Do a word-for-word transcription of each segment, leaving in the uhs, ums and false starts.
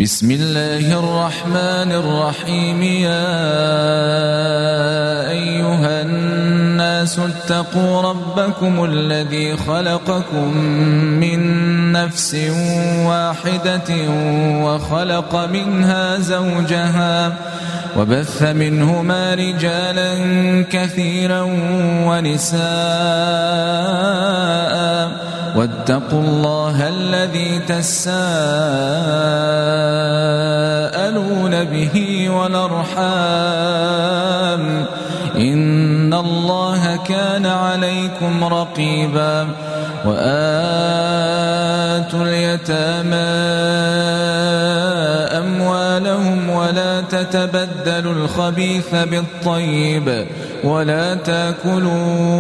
بسم الله الرحمن الرحيم يا أيها الناس اتقوا ربكم الذي خلقكم من نفس واحدة وخلق منها زوجها وبث منهما رجالا كثيرا ونساء واتقوا الله الذي تساءلون به والأرحام إن الله كان عليكم رقيبا وآتوا اليتامى أموالهم ولا تتبدلوا الخبيث بالطيب ولا تأكلوا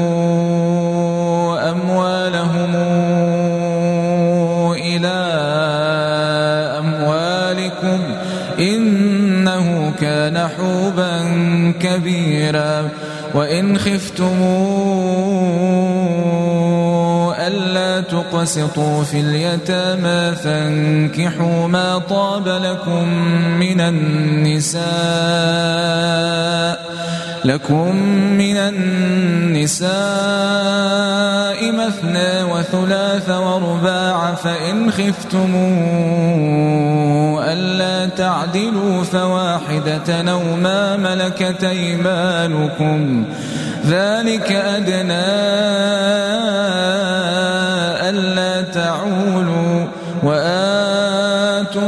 أموالهم إلى أموالكم إنه كان حوبا كبيرا وإن خفتموا ألا تقسطوا في اليتامى فانكحوا ما طاب لكم من النساء لكم من النساء مثنى وثلاث ورباع فإن خفتموا ألا تعدلوا فواحدة أو ما ملكت أيمانكم ذلك أدنى ألا تعولوا وآتوا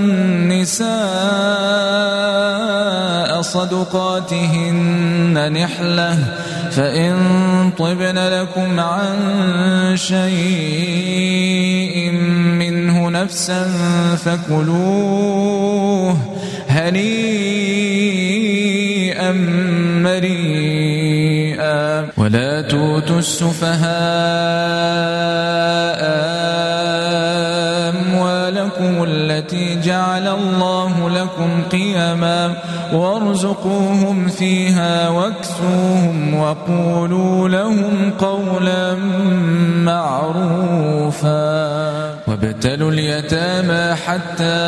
النساء صدقاتهن نحلة فإن طبن لكم عن شيء منه نفسا فكلوه هنيئا مريئا ولا تؤتوا السفهاء أموالكم التي جعل الله لكم قيما وارزقوهم فيها واكسوهم وقولوا لهم قولا معروفا وابتلوا اليتامى حتى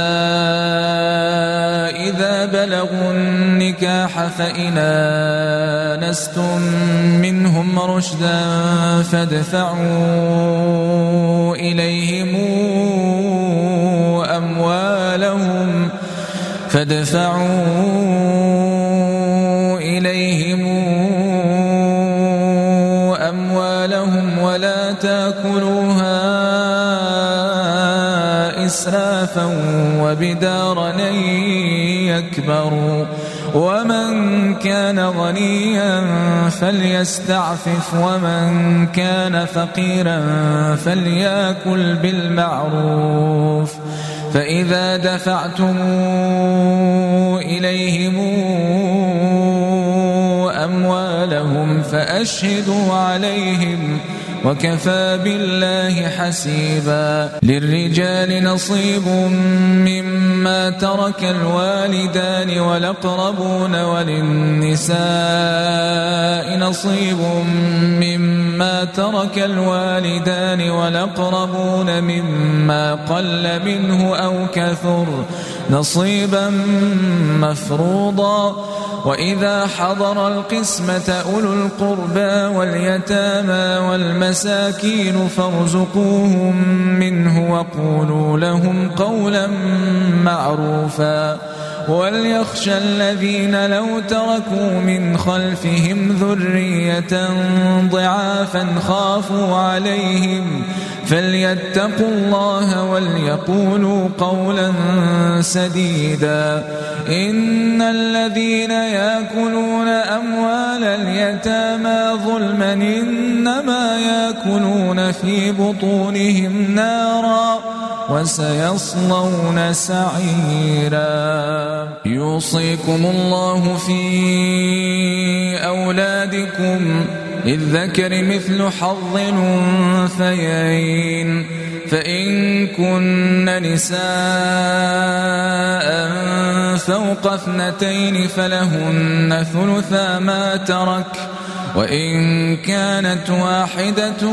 إذا بلغوا النكاح فإن آنستم منهم رشدا فادفعوا إليهم أموالهم فادفعوا إليهم أموالهم ولا تأكلوها إسرافا وبدارا أن يكبروا ومن كان غنيا فليستعفف ومن كان فقيرا فليأكل بالمعروف فإذا دفعتم إليهم أموالهم فأشهدوا عليهم وكفى بالله حسيبا للرجال نصيب مما ترك الوالدان والأقربون وللنساء نصيب مما ترك الوالدان والأقربون مما قل منه أو كثر نصيبا مفروضا وإذا حضر القسمة أولو القربى واليتامى والمساكين فارزقوهم منه وقولوا لهم قولا معروفا وليخشى الذين لو تركوا من خلفهم ذرية ضعافا خافوا عليهم فليتقوا الله وليقولوا قولا سديدا إن الذين يأكلون أموال اليتامى ظلما إنما يأكلون في بطونهم نارا وسيصلون سعيرا يوصيكم الله في أولادكم للذكر مثل حظ الأنثيين فإن كن نساء فوق اثنتين فلهن ثلثا ما ترك وإن كانت واحدة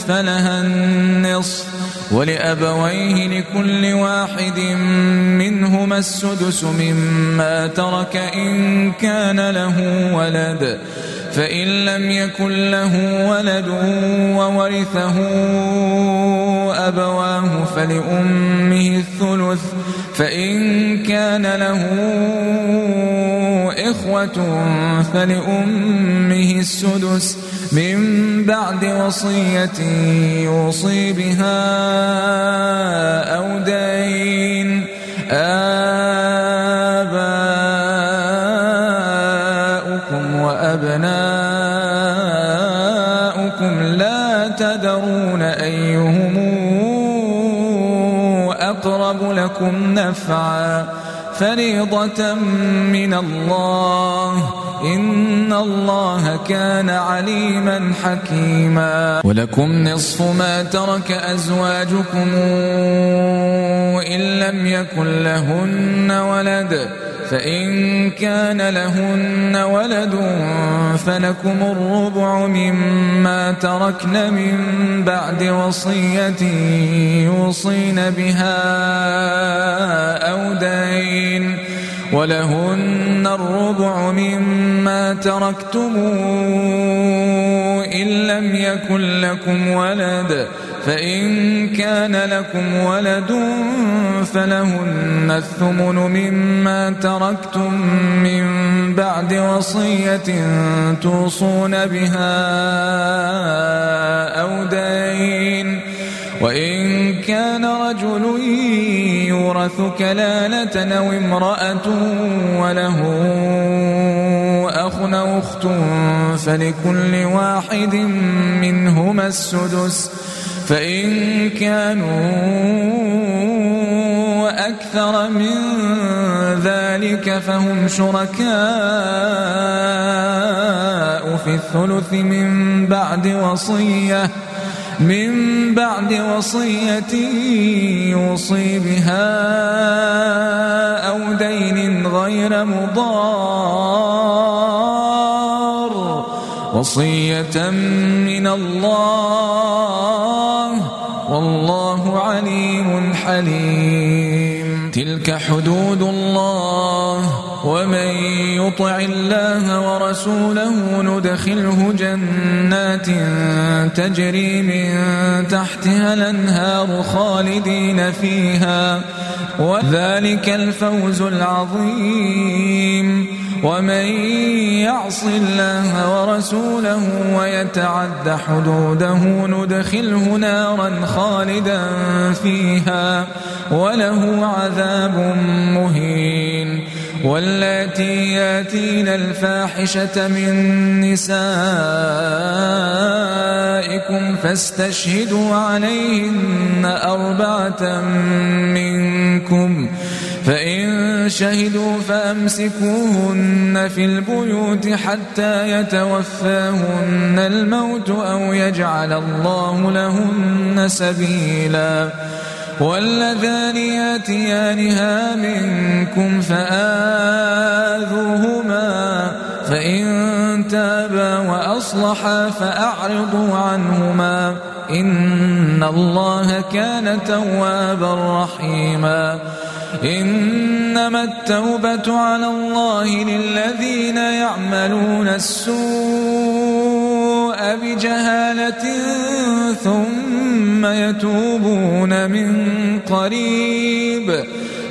فلها النصف ولأبويه لكل واحد منهم منهما السدس مما ترك إن كان له ولد، فإن لم يكن له ولد وورثه أبواه فلأمه الثلث، فإن كان له إخوة فلأمه السدس من بعد وصية يوصي بها أو دين. آباؤكم وأبناؤكم لا تدرون أيهم أقرب لكم نفعا فريضة من الله إن الله كان عليما حكيما. ولكم نصف ما ترك أزواجكم إن لم يكن لهن ولد، فإن كان لهن ولد فلكم الربع مما تركن من بعد وصية يوصين بها أو دين، ولهن الربع مما تركتم إن لم يكن لكم ولد، فإن كان لكم ولد فلهن الثمن مما تركتم من بعد وصية توصون بها أو دين. وإن كان رجل يورث كلالة أو امرأة وله أخ أو أخت فلكل واحد منهما السدس، فإن كانوا أكثر من ذلك فهم شركاء في الثلث من بعد وصية من بعد وصية يوصي بها أو دين غير مضار، وصية من الله والله عليم حليم. تلك حدود الله ومن يطع الله ورسوله ندخله جنات تجري من تحتها الأنهار خالدين فيها وذلك الفوز العظيم. ومن يعص الله ورسوله ويتعد حدوده ندخله نارا خالدا فيها وله عذاب مهين. واللاتي ياتين الفاحشة من نسائكم فاستشهدوا عليهن أربعة منكم، فإن شهدوا فأمسكوهن في البيوت حتى يتوفاهن الموت أو يجعل الله لهن سبيلا. واللذان ياتيانها منكم فآذوهما، فإن تابا وأصلحا فأعرضوا عنهما إن الله كان توابا رحيما. إنما التوبة على الله للذين يعملون السوء بجهالة ثم يتوبون من قريب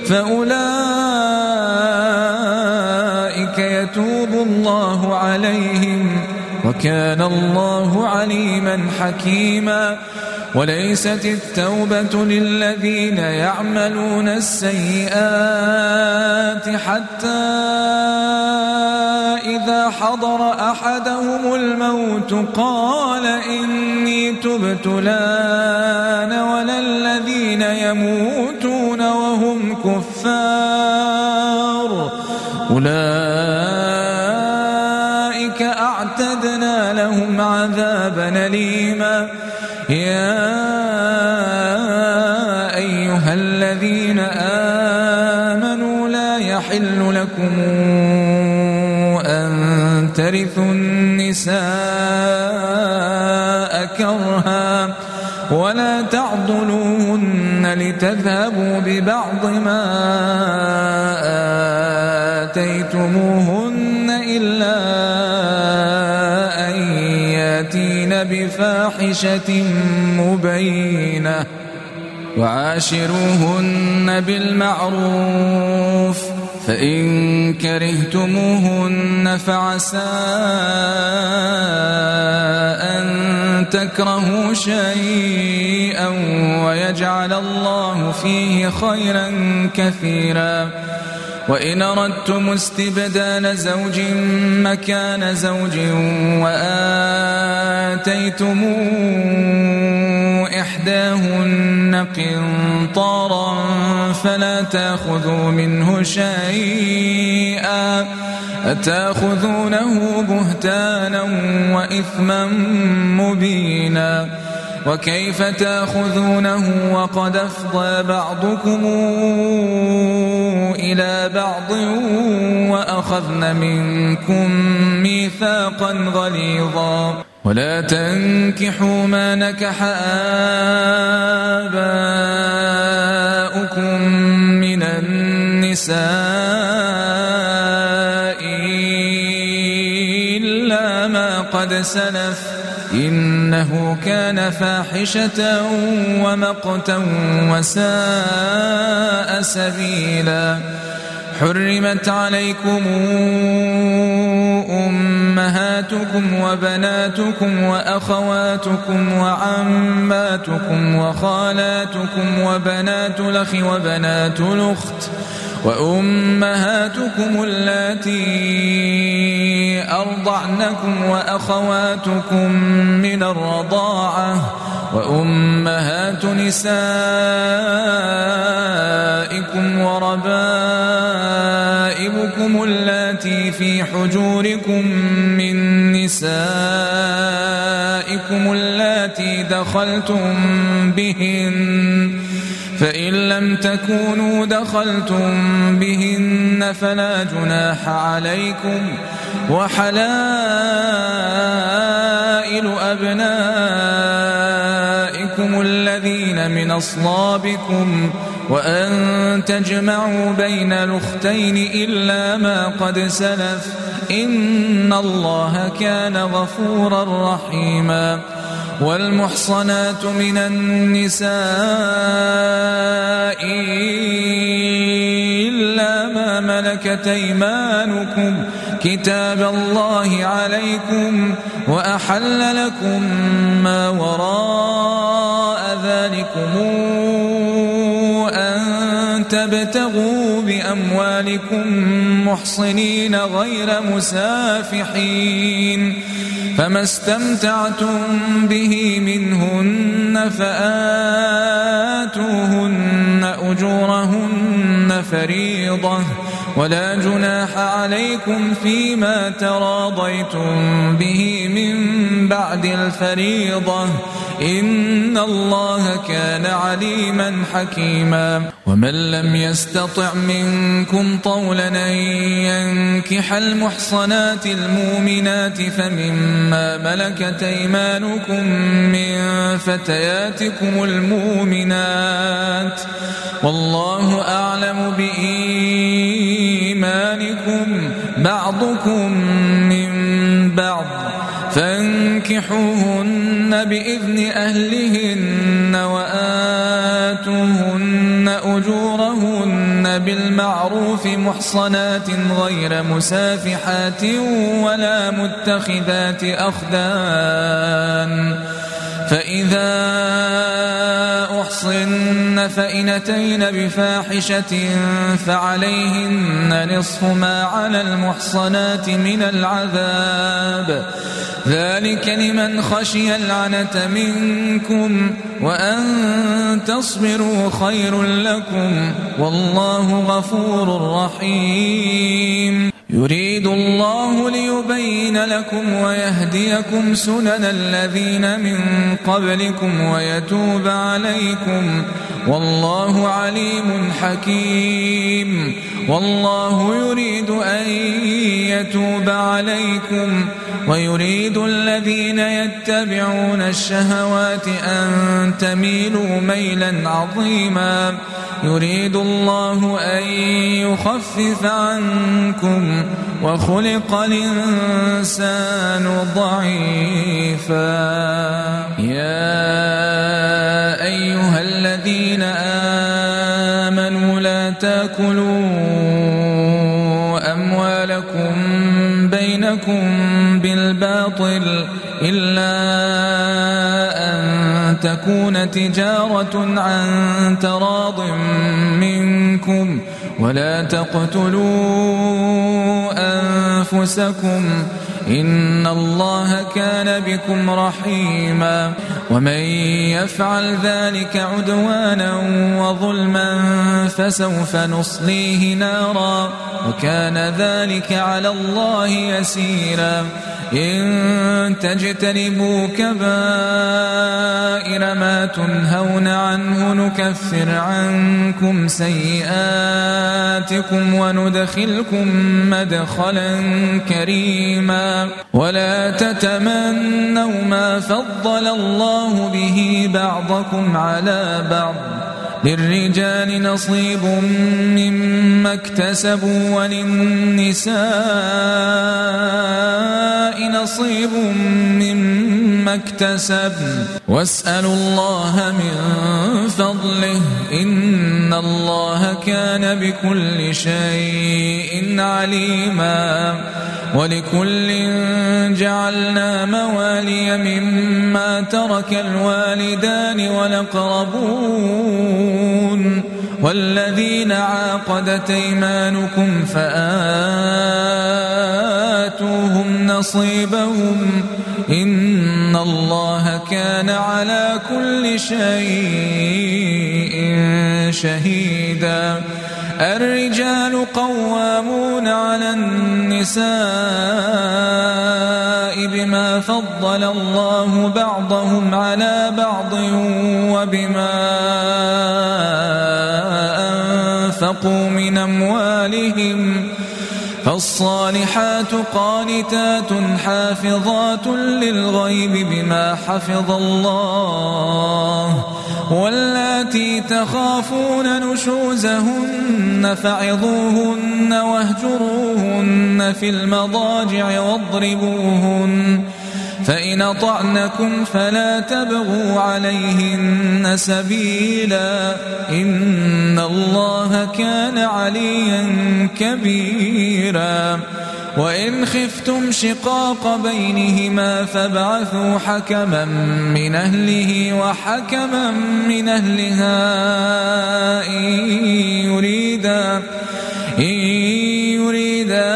فأولئك يتوب الله عليهم وكان الله عليما حكيما. وليست التوبة للذين يعملون السيئات حتى إذا حضر أحدهم الموت قال إني تبت الآن ولا الذين يموتون وهم كفار أولئك أعتدنا لهم عذابا أليما. يا أيها الذين آمنوا لا يحل لكم أن ترثوا النساء كرها ولا تعضلوهن لتذهبوا ببعض ما كرهتموهن إلا أن ياتين بفاحشة مبينة وعاشروهن بالمعروف فإن كرهتموهن فعسى أن تكرهوا شيئا ويجعل الله فيه خيرا كثيرا وإن أردتم استبدال زوج مكان زوج وآتيتم إحداهن قنطارا فلا تأخذوا منه شيئا أتأخذونه بهتانا وإثما مبينا وكيف تأخذونه وقد أفضى بعضكم إلى بعض وأخذن منكم ميثاقا غليظا ولا تنكحوا ما نكح آباؤكم من النساء إلا ما قد سلف إنه كان فاحشة ومقتا وساء سبيلا حرمت عليكم أمهاتكم وبناتكم وأخواتكم وعماتكم وخالاتكم وبنات الأخ وبنات الأخت وأمهاتكم اللاتي أرضعنكم وأخواتكم من الرضاعة وأمهات نسائكم وربائبكم اللاتي في حجوركم من نسائكم اللاتي دخلتم بهن فإن لم تكونوا دخلتم بهن فلا جناح عليكم وحلائل أبنائكم الذين من أصلابكم وأن تجمعوا بين الأختين إلا ما قد سلف إن الله كان غفورا رحيما والمحصنات من النساء إلا ما ملكت أيمانكم كتاب الله عليكم وأحل لكم ما وراء ذلكم أن تبتغوا بأموالكم محصنين غير مسافحين فما استمتعتم به منهن فآتوهن أجورهن فريضة ولا جناح عليكم فيما تراضيتم به من بعد الفريضة إن الله كان عليما حكيما ومن لم يستطع منكم طولا أن ينكح المحصنات المؤمنات فمما ملكت أيمانكم من فتياتكم المؤمنات والله أعلم بإيمانكم بعضكم من بعض فانكحوهن بإذن أهلهن وآتوهن أجورهن بالمعروف محصنات غير مسافحات ولا متخذات أخدان فإذا أحصن فإن أتين بفاحشة فعليهن نصف ما على المحصنات من العذاب ذلك لمن خشي العنة منكم وأن تصبروا خير لكم والله غفور رحيم يريد الله ليبين لكم ويهديكم سنن الذين من قبلكم ويتوب عليكم والله عليم حكيم والله يريد أن يتوب عليكم ويريد الذين يتبعون الشهوات أن تميلوا ميلا عظيما يريد الله أن يخفف عنكم وخلق الإنسان ضعيفا. يا أيها الذين آمنوا لا تأكلوا أموالكم بينكم بالباطل إلا أن تكون تجارة عن تراض منكم ولا تقتلوا أنفسكم إن الله كان بكم رحيما. ومن يفعل ذلك عدوانا وظلما فسوف نصليه نارا وكان ذلك على الله يسيرا. إن تجتنبوا كبائر ما تنهون عنه نكفر عنكم سيئاتكم وندخلكم مدخلا كريما. ولا تتمنوا ما فضل الله به بعضكم على بعض للرجال نصيب مما اكتسبوا وللنساء نصيب مما اكتسبن واسألوا الله من فضله إن الله كان بكل شيء عليما. ولكل جعلنا موالي مما ترك الوالدان والأقربون والذين عاقدت أيمانكم فآتوهم نصيبهم إن الله كان على كل شيء شهيدا. الرجال قوامون على النساء بما فضل الله بعضهم على بعض وبما أنفقوا من أموالهم فالصالحات قانتات حافظات للغيب بما حفظ الله واللاتي تخافون نشوزهن فعظوهن واهجروهن في المضاجع واضربوهن فإن أطعنكم فلا تبغوا عليهن سبيلا إن الله كان عليا كبيرا. وإن خفتم شقاق بينهما فابعثوا حكما من أهله وحكما من أهلها إن يريدا إن يريدا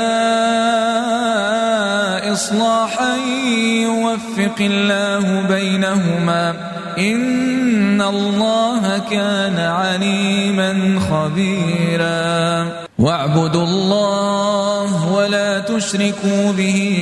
إصلاحا يوفق الله بينهما إن الله كان عليما خبيرا. واعبدوا الله ولا تشركوا به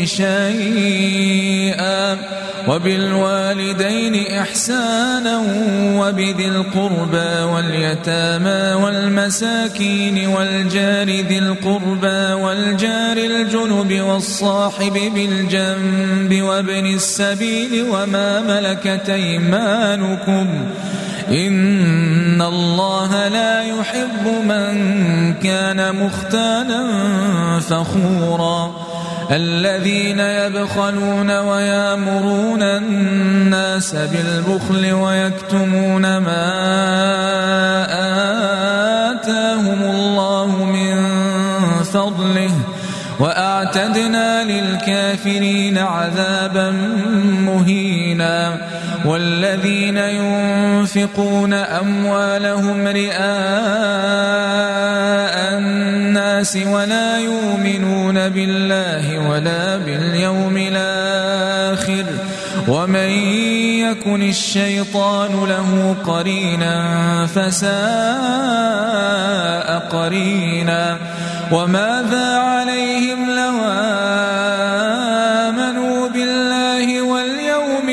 شيئا وبالوالدين إحسانا وبذي القربى واليتامى والمساكين والجار ذي القربى والجار الجنب والصاحب بالجنب وابن السبيل وما ملكت أيمانكم إن الله لا يحب من كان مختالا فخورا. الذين يبخلون ويامرون الناس بالبخل ويكتمون ما آتاهم الله من فضله وأعتدنا للكافرين عذابا مهينا. والذين ينفقون أموالهم رئاء الناس ولا يؤمنون بالله ولا باليوم الآخر ومن يكن الشيطان له قرينا فساء قرينا. وماذا عليهم لو آمنوا بالله واليوم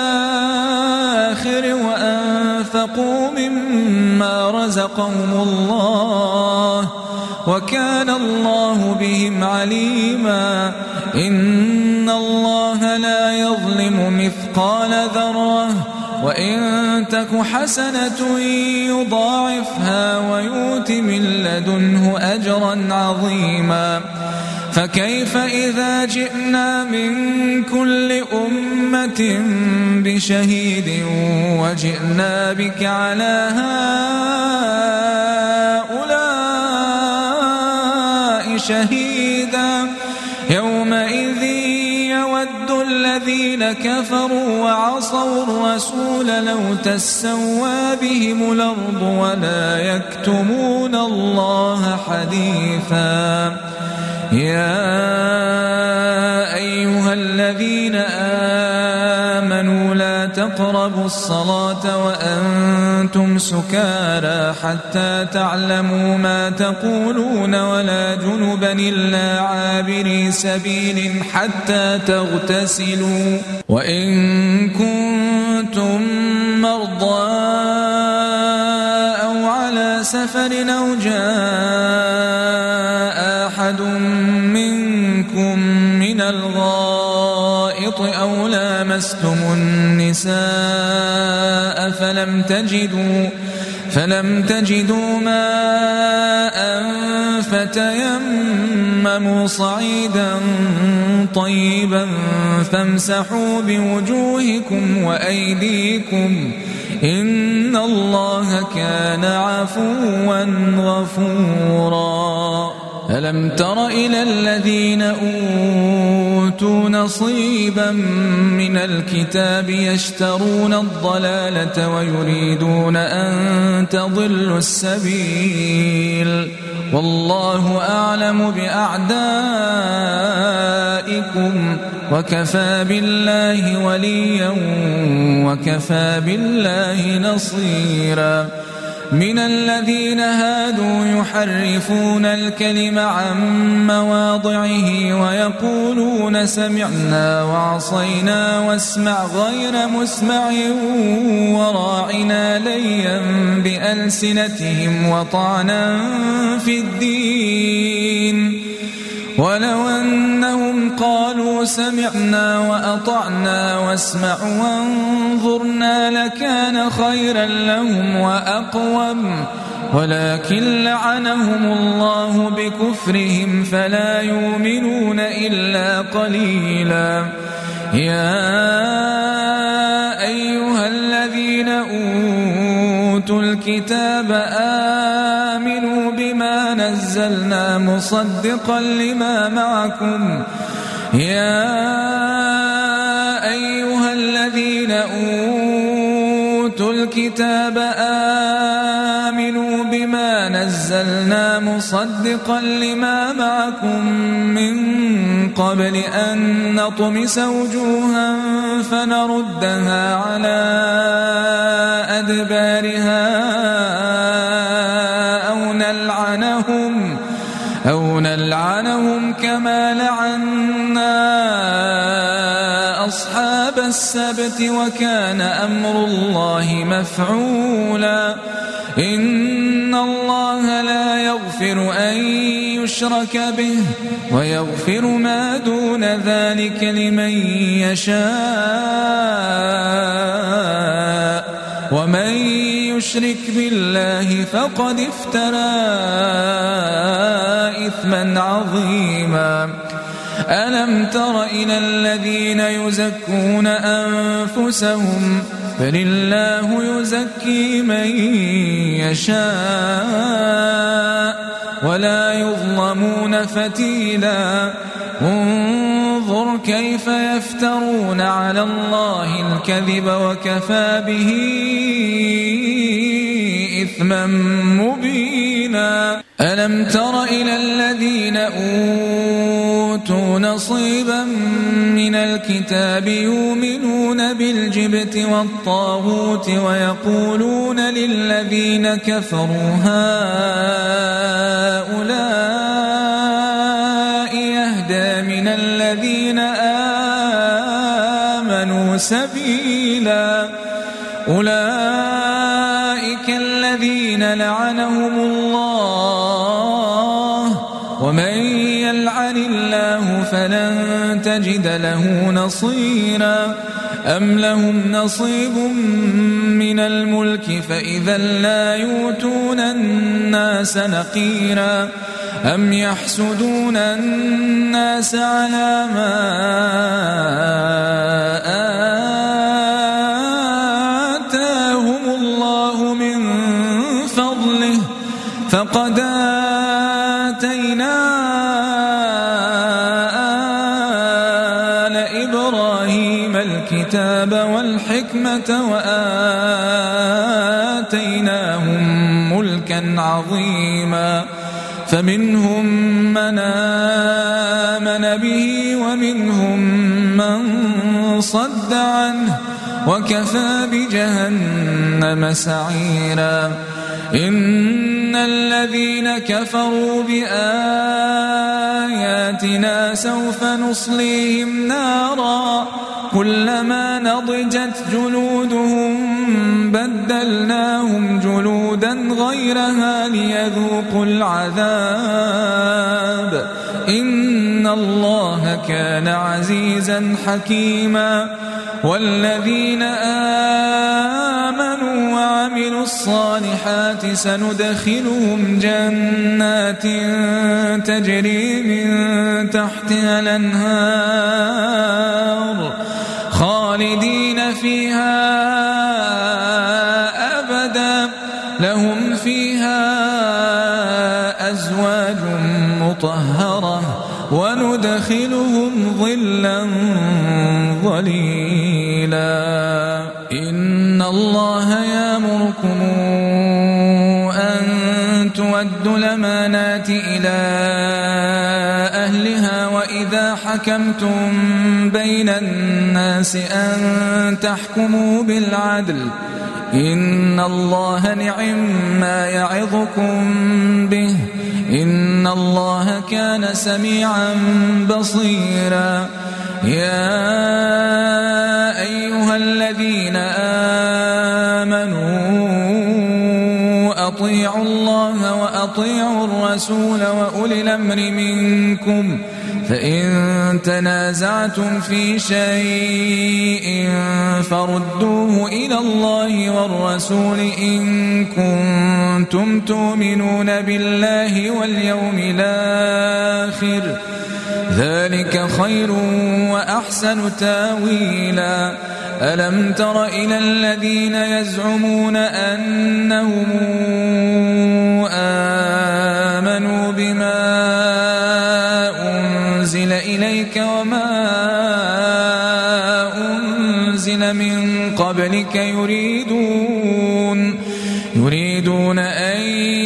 الآخر وأنفقوا مما رزقهم الله وكان الله بهم عليما. إن الله لا يظلم مثقال ذرة وإن تك حسنة يضاعفها ويؤت من لدنه أجرا عظيما فكيف إذا جئنا من كل أمة بشهيد وجئنا بك على هؤلاء شهيدا يومئذ يود الذين كفروا وعصوا الرسول لو تسوى بهم الأرض ولا يكتمون الله حديثا يا أيها الذين آمنوا لا تقربوا الصلاة وأنتم سكارى حتى تعلموا ما تقولون ولا جنبا إلا عابري سبيل حتى تغتسلوا وإن كنتم مرضى أو على سفر أو جاء أحد منكم من الغائط أو لامستم النساء فلم تجدوا فلم تجدوا ماء فتيمموا صعيدا طيبا فامسحوا بوجوهكم وأيديكم إن الله كان عفوا غفورا ألم تر إلى الذين أوتوا نصيبا من الكتاب يشترون الضلالة ويريدون أن تضلوا السبيل والله أعلم بأعدائكم وكفى بالله وليا وكفى بالله نصيرا من الذين هادوا يحرفون الكلم عن مواضعه ويقولون سمعنا وعصينا واسمع غير مسمع وراعنا ليا بألسنتهم وطعنا في الدين ولو أنهم قالوا سمعنا وأطعنا واسمع وانظرنا لكان خيرا لهم وأقوم ولكن لعنهم الله بكفرهم فلا يؤمنون إلا قليلا يا أيها الذين أوتوا الكتاب آمنوا بما نزلنا مصدقا لما معكم يا أيها الذين أوتوا الكتاب آمنوا بما نزلنا مصدقا لما معكم من قبل أن نطمس وجوها فنردها على أدبارها أو نلعنهم أو نلعنهم كما لعنا أصحاب السبت وكان أمر الله مفعولا إن الله لا يغفر أن يشرك به ويغفر ما دون ذلك لمن يشاء ومن يشرك بالله فقد افترى إثما عظيما ألم تر إلى الذين يزكون أنفسهم بل الله يزكي من يشاء ولا يظلمون فتيلا انظر كيف يفترون على الله الكذب وكفى به إثما مبينا ألم تر إلى الذين أوتوا نصيبا من الكتاب يؤمنون بالجبت والطاغوت ويقولون للذين كفروا هؤلاء يهدى من الذين آمنوا سبيلا أولئك الذين لعنهم الله ومن يلعن الله فلن تجد له نصيرا أم لهم نصيب من الملك فإذا لا يؤتون الناس نقيرا أم يحسدون الناس على ما آتاهم الله من فضله فقد آتينا آل إبراهيم الكتاب والحكمة وآتيناهم ملكا عظيما فمنهم من آمن به ومنهم من صد عنه وكفى بجهنم سعيرا إن الذين كفروا بآياتنا سوف نصليهم نارا كلما نضجت جلودهم بدلناهم جلودا غيرها ليذوقوا العذاب إن الله كان عزيزا حكيما والذين آمنوا وعملوا الصالحات سندخلهم جنات تجري من تحتها الأنهار خالدين فيها أبدا لهم فيها أزواج مطهرة وندخلهم ظلا ظليلا إن الله يأمركم أن تؤدوا الأمانات إلى أهلها وإذا حكمتم بين الناس أن تحكموا بالعدل إن الله نعم ما يعظكم به إن الله كان سميعا بصيرا يا أيها الذين آمنوا أطيعوا الله وأطيعوا الرسول وأولي الأمر منكم فإن تنازعتم في شيء فردوه إلى الله والرسول إن كنتم تؤمنون بالله واليوم الآخر ذلك خير وأحسن تاويلا ألم تر إلى الذين يزعمون أنهم آمنوا بما أنزل إليك وما أنزل من قبلك يريدون يريدون أن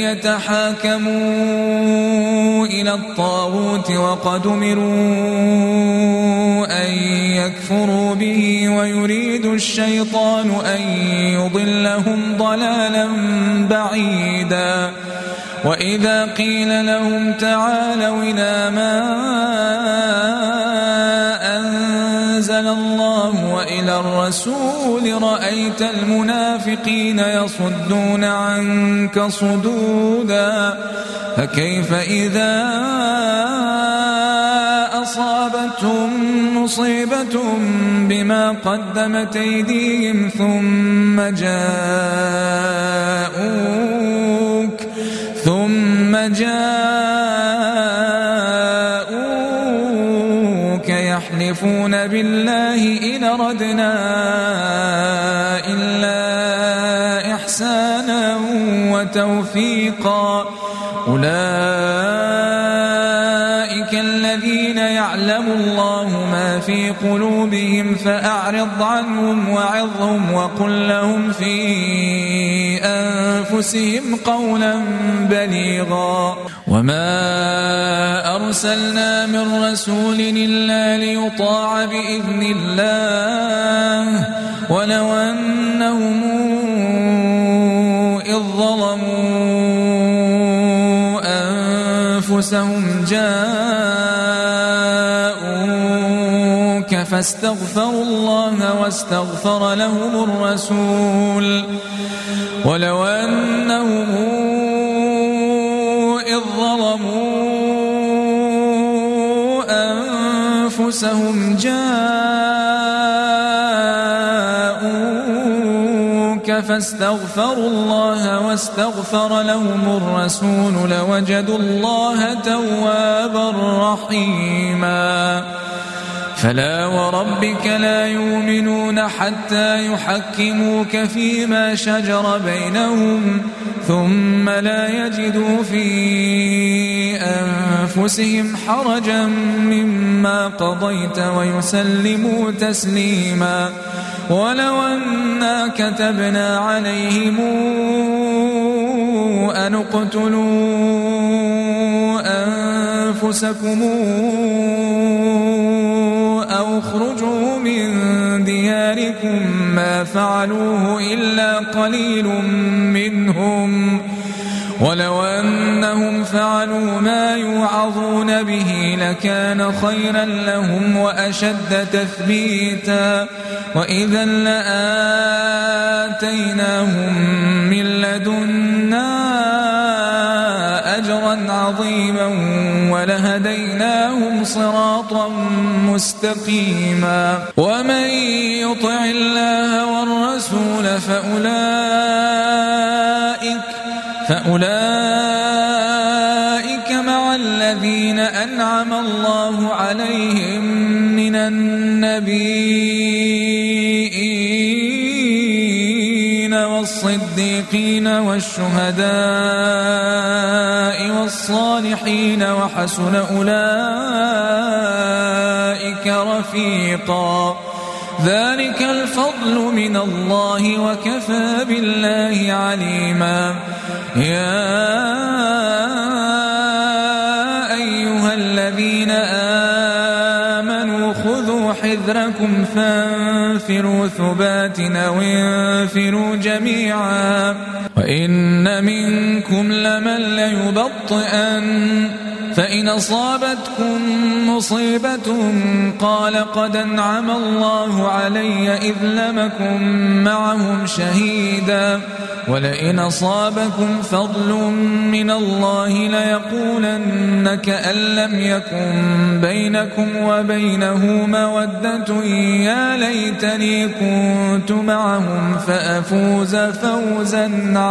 يتحاكموا إلى الطاغوت وقد أمروا أن يكفروا به ويريد الشيطان أن يضلهم ضلالا بعيدا وإذا قيل لهم تعالوا إلى ما أنزل الله وإلى الرسول رأيت المنافقين يصدون عنك صدودا فكيف إذا أصابتهم مصيبة بما قدمت أيديهم ثم جاءوك ثم جاءوك يحلفون بالله إن أردنا إلا إحسانا وتوفيقا أولئك الذين يعلم الله ما في قلوبهم فأعرض عنهم وعظهم وقل لهم في أنفسهم قولا بليغا وما أرسلنا من رسول إلا ليطاع بإذن الله ولو أنهم إذ ظلموا أنفسهم جاءوك فاستغفروا الله واستغفر لهم الرسول ولو أنهم إذ ظلموا أنفسهم جاءوك ربك فاستغفروا الله واستغفر لهم الرسول لوجدوا الله توابا رحيما فلا وربك لا يؤمنون حتى يحكموك فيما شجر بينهم ثم لا يجدوا في أنفسهم حرجا مما قضيت ويسلموا تسليما ولو أنا كتبنا عليهم أن اقتلوا أنفسكم أو اخرجوا من دياركم ما فعلوه إلا قليل منهم ولو أنهم فعلوا ما يوعظون به لكان خيرا لهم وأشد تثبيتا وإذا لآتيناهم من لدنا أجرا عظيما ولهديناهم صراطا مستقيما ومن يطع الله والرسول فأولئك فأولئك مع الذين أنعم الله عليهم من النبيين والصديقين والشهداء والصالحين وحسن أولئك رفيقا ذلك الفضل من الله وكفى بالله عليما يا أيها الذين آمنوا خذوا حذركم فانفروا ثبات أو انفروا جميعا وإن منكم لمن ليبطئن فإن أصابتكم مصيبة قال قد أنعم الله علي إذ لمكم معهم شهيدا ولئن أصابكم فضل من الله ليقولن كأن لم يكن بينكم وبينه مودة يا ليتني كنت معهم فأفوز فوزا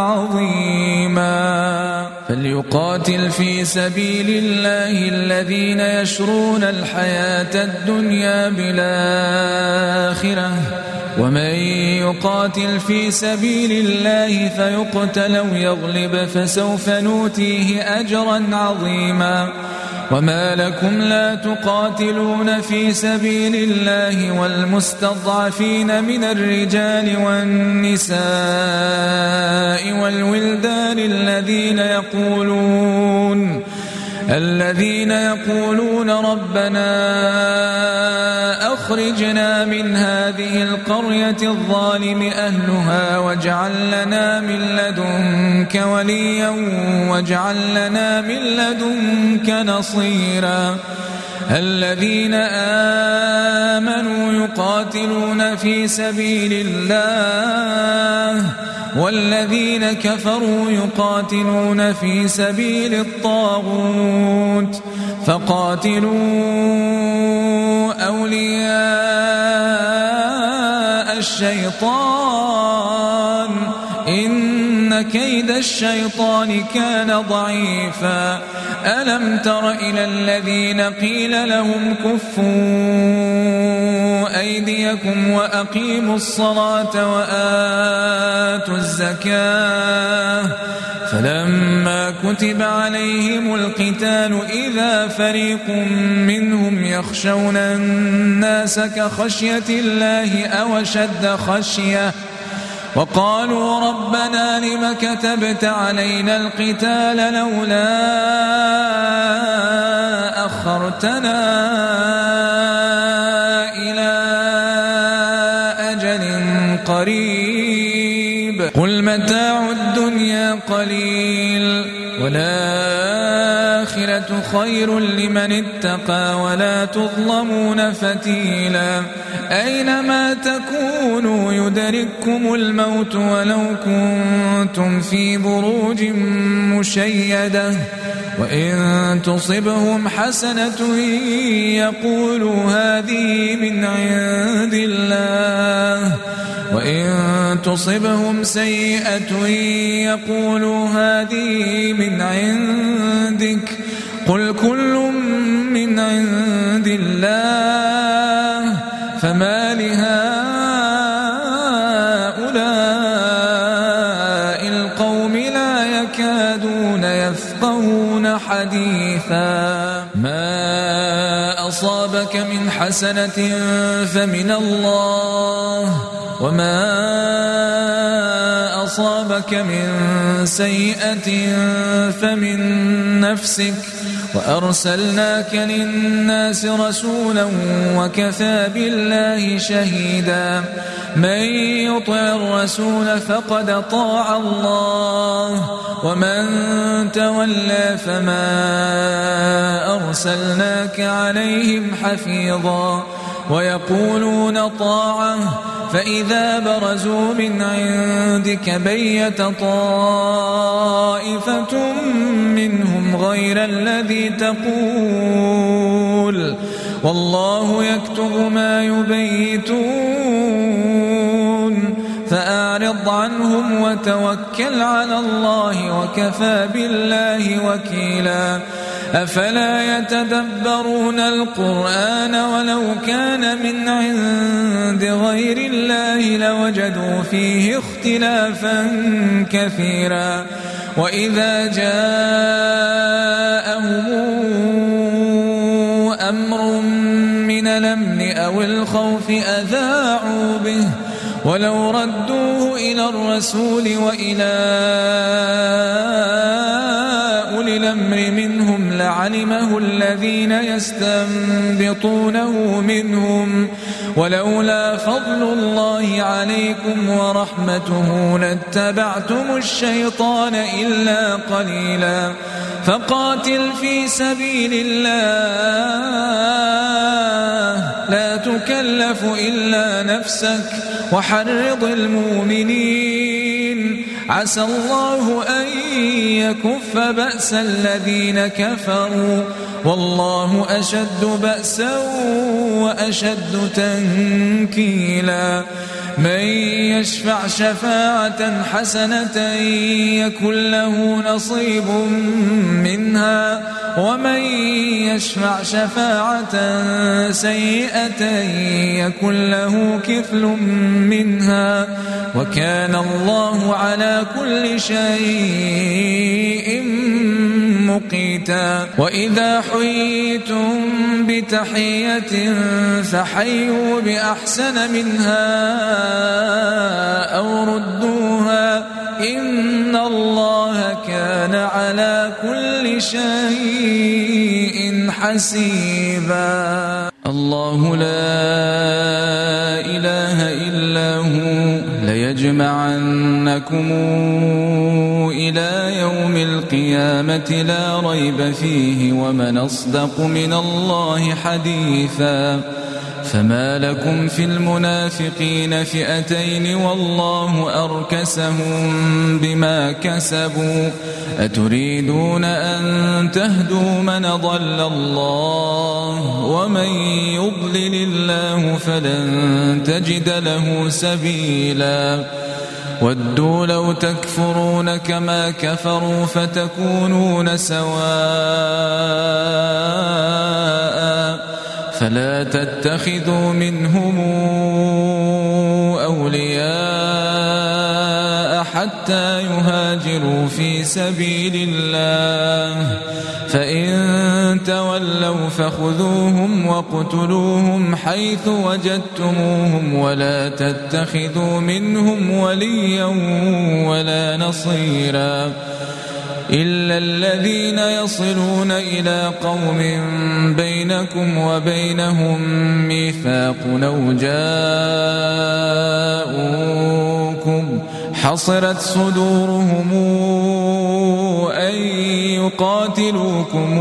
عظيما فليقاتل في سبيل الله الذين يشرون الحياة الدنيا بالآخرة ومن يقاتل في سبيل الله فيقتل أو يغلب فسوف نؤتيه أجرا عظيما وما لكم لا تقاتلون في سبيل الله والمستضعفين من الرجال والنساء والولدان الذين يقولون الذين يقولون ربنا أخرجنا من هذه القرية الظالم أهلها واجعل لنا من لدنك وليا واجعل لنا من لدنك نصيرا الذين آمنوا يقاتلون في سبيل الله والذين كفروا يقاتلون في سبيل الطاغوت فقاتلوا أولياء الشيطان إن كيد الشيطان كان ضعيفا ألم تر إلى الذين قيل لهم كفوا أيديكم وأقيموا الصلاة وآتوا الزكاة فلما كتب عليهم القتال إذا فريق منهم يخشون الناس كخشية الله أو أشد خشية وقالوا ربنا لم كتبت علينا القتال لولا أخرتنا إلى أجل قريب قل متاع الدنيا قليل والآخرة خير لمن اتقى ولا تظلمون فتيلا أينما تكونوا يدرككم الموت ولو كنتم في بروج مشيدة وإن تصبهم حسنة يقولوا هذه من عند الله وإن تصبهم سيئة يقولوا هذه من عندك قل كل من عند الله فما لهؤلاء القوم لا يكادون يفقهون حديثا ما أصابك من حسنة فمن الله وما أصابك من سيئة فمن نفسك وأرسلناك للناس رسولا وكفى بالله شهيدا من يطع الرسول فقد طاع الله ومن تولى فما أرسلناك عليهم حفيظا ويقولون طاعة فإذا برزوا من عندك بيت طائفة منهم غير الذي تقول والله يكتب ما يبيتون فأعرض عنهم وتوكل على الله وكفى بالله وكيلا أفلا يتدبرون القرآن ولو كان من عند غير الله لوجدوا فيه اختلافا كثيرا وإذا جاءهم أمر من الأمن أو الخوف أذاعوا به ولو ردوه إلى الرسول وإلى أولي الأمر منهم لعلمه الذين يستنبطونه منهم ولولا فضل الله عليكم ورحمته لاتبعتم الشيطان إلا قليلا فقاتل في سبيل الله لا تكلف إلا نفسك وحرض المؤمنين عسى الله أن يكف بأس الذين كفروا والله أشد بأسا وأشد تنكيلا من يشفع شفاعة حسنة يكن له نصيب منها ومن يشفع شفاعة سيئة يكن له كفل منها وكان الله على كل شيء مقيتا وإذا حييتم بتحية فحيوا بأحسن منها أو ردوها إن الله كان على كل شيء حسيبا الله لا إله إلا هو ليجمعنكم إلى يوم القيامة لا ريب فيه ومن أصدق من الله حديثا فما لكم في المنافقين فئتين والله أركسهم بما كسبوا أتريدون أن تهدوا من ضل الله ومن يضلل الله فلن تجد له سبيلا ودوا لو تكفرون كما كفروا فتكونون سواء فلا تتخذوا منهم أولياء حتى يهاجروا في سبيل الله فإن تولوا فخذوهم واقتلوهم حيث وجدتموهم ولا تتخذوا منهم وليا ولا نصيرا إلا الذين يصلون إلى قوم بينكم وبينهم ميثاق أو جاءوكم حصرت صدورهم أن يقاتلوكم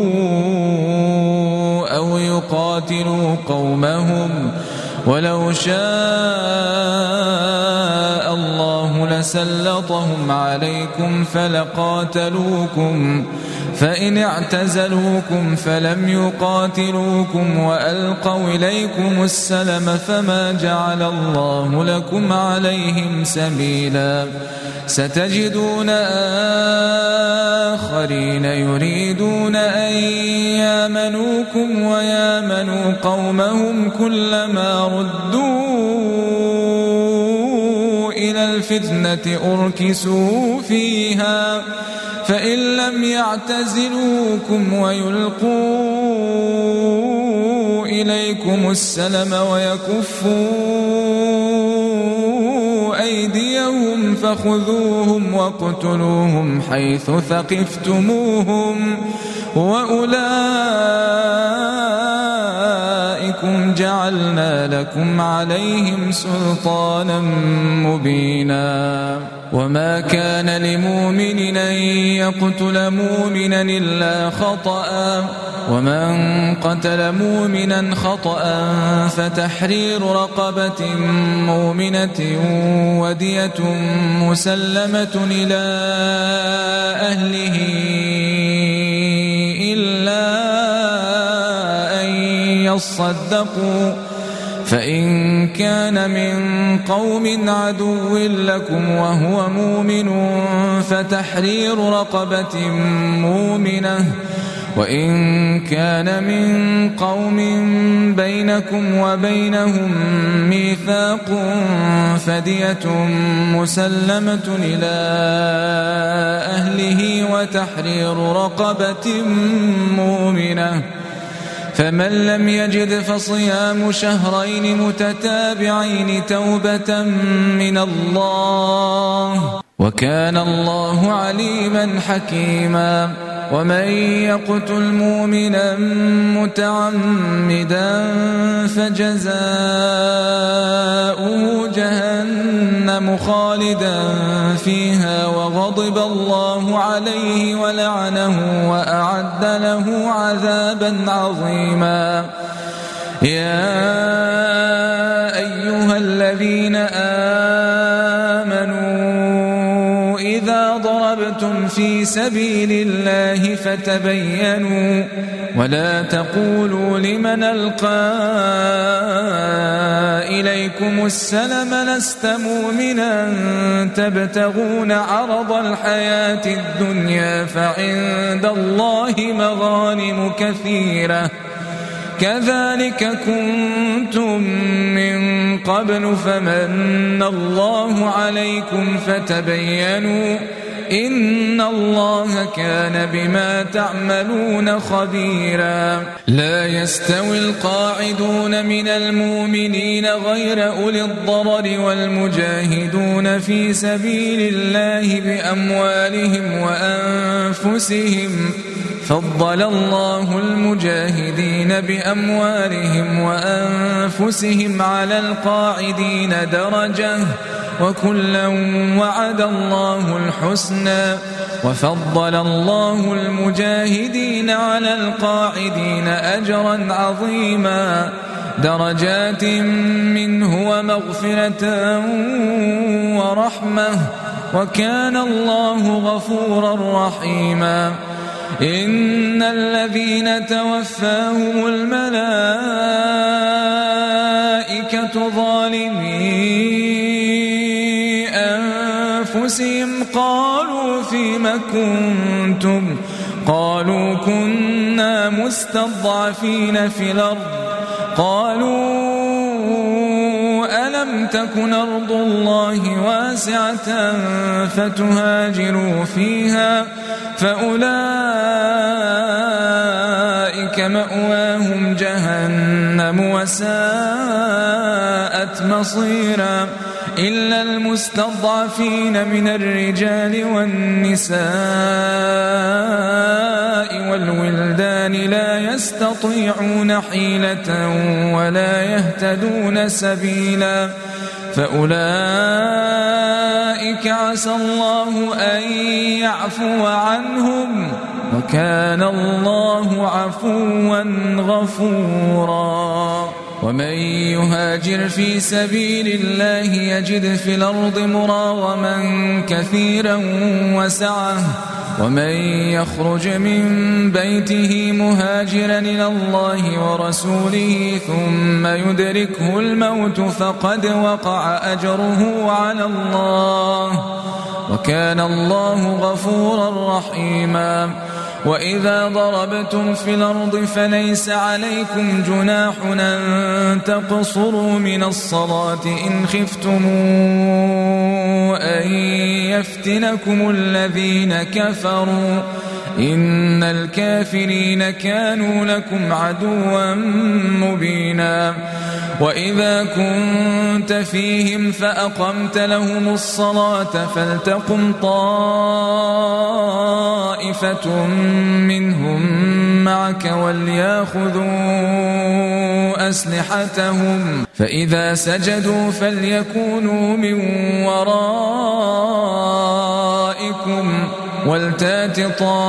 أو يقاتلوا قومهم ولو شاء الله الله لسلطهم عليكم فلقاتلوكم فإن اعتزلوكم فلم يقاتلوكم وألقوا إليكم السلم فما جعل الله لكم عليهم سبيلا ستجدون آخرين يريدون أن يامنوكم ويامنوا قومهم كلما ردوا إلى الفتنة أركسوا فيها فإن لم يعتزلوكم ويلقوا إليكم السلم ويكفوا أيديهم فخذوهم واقتلوهم حيث ثقفتموهم وأولئكم جعلنا لكم عليهم سلطانا مبينا وما كان لمؤمن أن يقتل مؤمنا إلا خطأ ومن قتل مؤمنا خطأ فتحرير رقبة مؤمنة ودية مسلمة إلى أهله إلا أن يصدقوا فإن كان من قوم عدو لكم وهو مؤمن فتحرير رقبة مؤمنة وإن كان من قوم بينكم وبينهم ميثاق فدية مسلمة إلى أهله وتحرير رقبة مؤمنة فمن لم يجد فصيام شهرين متتابعين توبة من الله وكان الله عليما حكيما ومن يقتل مؤمنا متعمدا فجزاؤه جهنم خالدا فيها وغضب الله عليه ولعنه وأعد له عذابا عظيما يا أيها الذين آمنوا إذا ضربتم في سبيل الله فتبينوا ولا تقولوا لمن ألقى إليكم السلم لست مؤمنا تبتغون عرض الحياة الدنيا فعند الله مغانم كثيرة كذلك كنتم من قبل فمن الله عليكم فتبينوا إن الله كان بما تعملون خبيرا لا يستوي القاعدون من المؤمنين غير أولي الضرر والمجاهدون في سبيل الله بأموالهم وأنفسهم فضل الله المجاهدين بأموالهم وأنفسهم على القاعدين درجة وكلا وعد الله الحسنى وفضل الله المجاهدين على القاعدين أجرا عظيما درجات منه ومغفرة ورحمة وكان الله غفورا رحيما إن الذين توفاهم الملائكة ظالمي أنفسهم قالوا فيم كنتم قالوا كنا مستضعفين في الأرض قالوا ألم تكن أرض الله واسعة فتهاجروا فيها فأولئك مأواهم جهنم وساءت مصيرا إلا المستضعفين من الرجال والنساء والولدان لا يستطيعون حيلة ولا يهتدون سبيلا فأولئك عسى الله أن يعفو عنهم وكان الله عفوا غفورا. ومن يهاجر في سبيل الله يجد في الأرض مراغما كثيرا وسعة ومن يخرج من بيته مهاجرا إلى الله ورسوله ثم يدركه الموت فقد وقع أجره على الله وكان الله غفورا رحيما. وإذا ضربتم في الأرض فليس عليكم جناح أن تقصروا من الصلاة إن خفتم أن يفتنكم الذين كفروا إن الكافرين كانوا لكم عدوا مبينا. وإذا كنت فيهم فأقمت لهم الصلاة فلتقم طائفة منهم معك وليأخذوا أسلحتهم فإذا سجدوا فليكونوا من ورائكم ولتات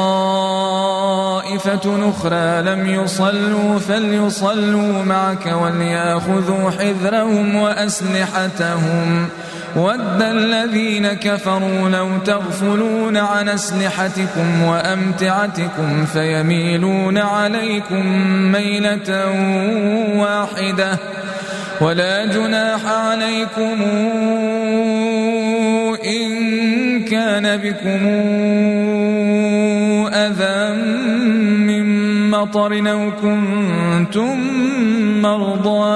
طائفة أخرى لم يصلوا فليصلوا معك وليأخذوا حذرهم وأسلحتهم ود الذين كفروا لو تغفلون عن أسلحتكم وأمتعتكم فيميلون عليكم ميلة واحدة ولا جناح عليكم إن كان بكم أذى من مطر أو كنتم مرضى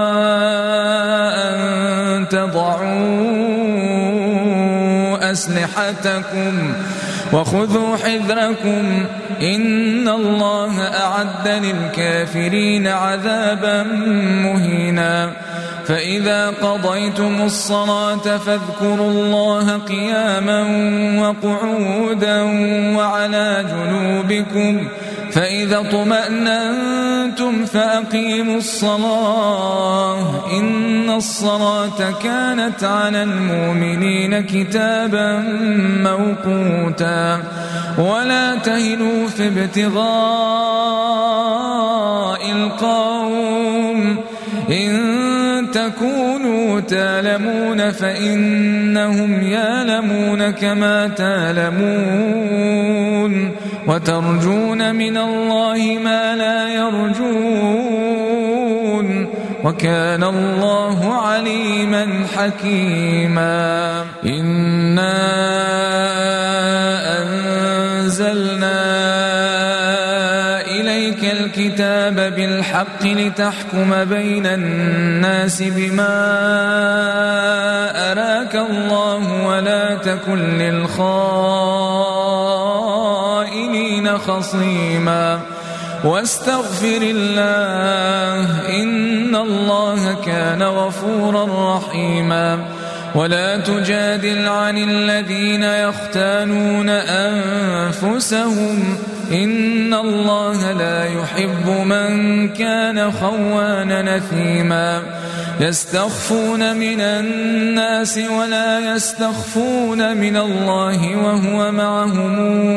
أن تضعوا أسلحتكم وخذوا حذركم إن الله أعد للكافرين عذابا مهينا. فإذا قضيتم الصلاة فاذكروا الله قياما وقعودا وعلى جنوبكم فإذا اطمأننتم فأقيموا الصلاة إن الصلاة كانت على المؤمنين كتابا موقوتا. ولا تهنوا في ابتغاء القوم إن تكونوا تالمون فإنهم يالمون كما تالمون وترجون من الله ما لا يرجون وكان الله عليما حكيما. إنا أنزلنا إليك الكتاب بالحق لتحكم بين الناس بما أراك الله ولا تكن للخائنين خصيما واستغفر الله إن الله كان غفورا رحيما. ولا تجادل عن الذين يختانون أنفسهم إن الله لا يحب من كان خوانا نثيما. يستخفون من الناس ولا يستخفون من الله وهو معهم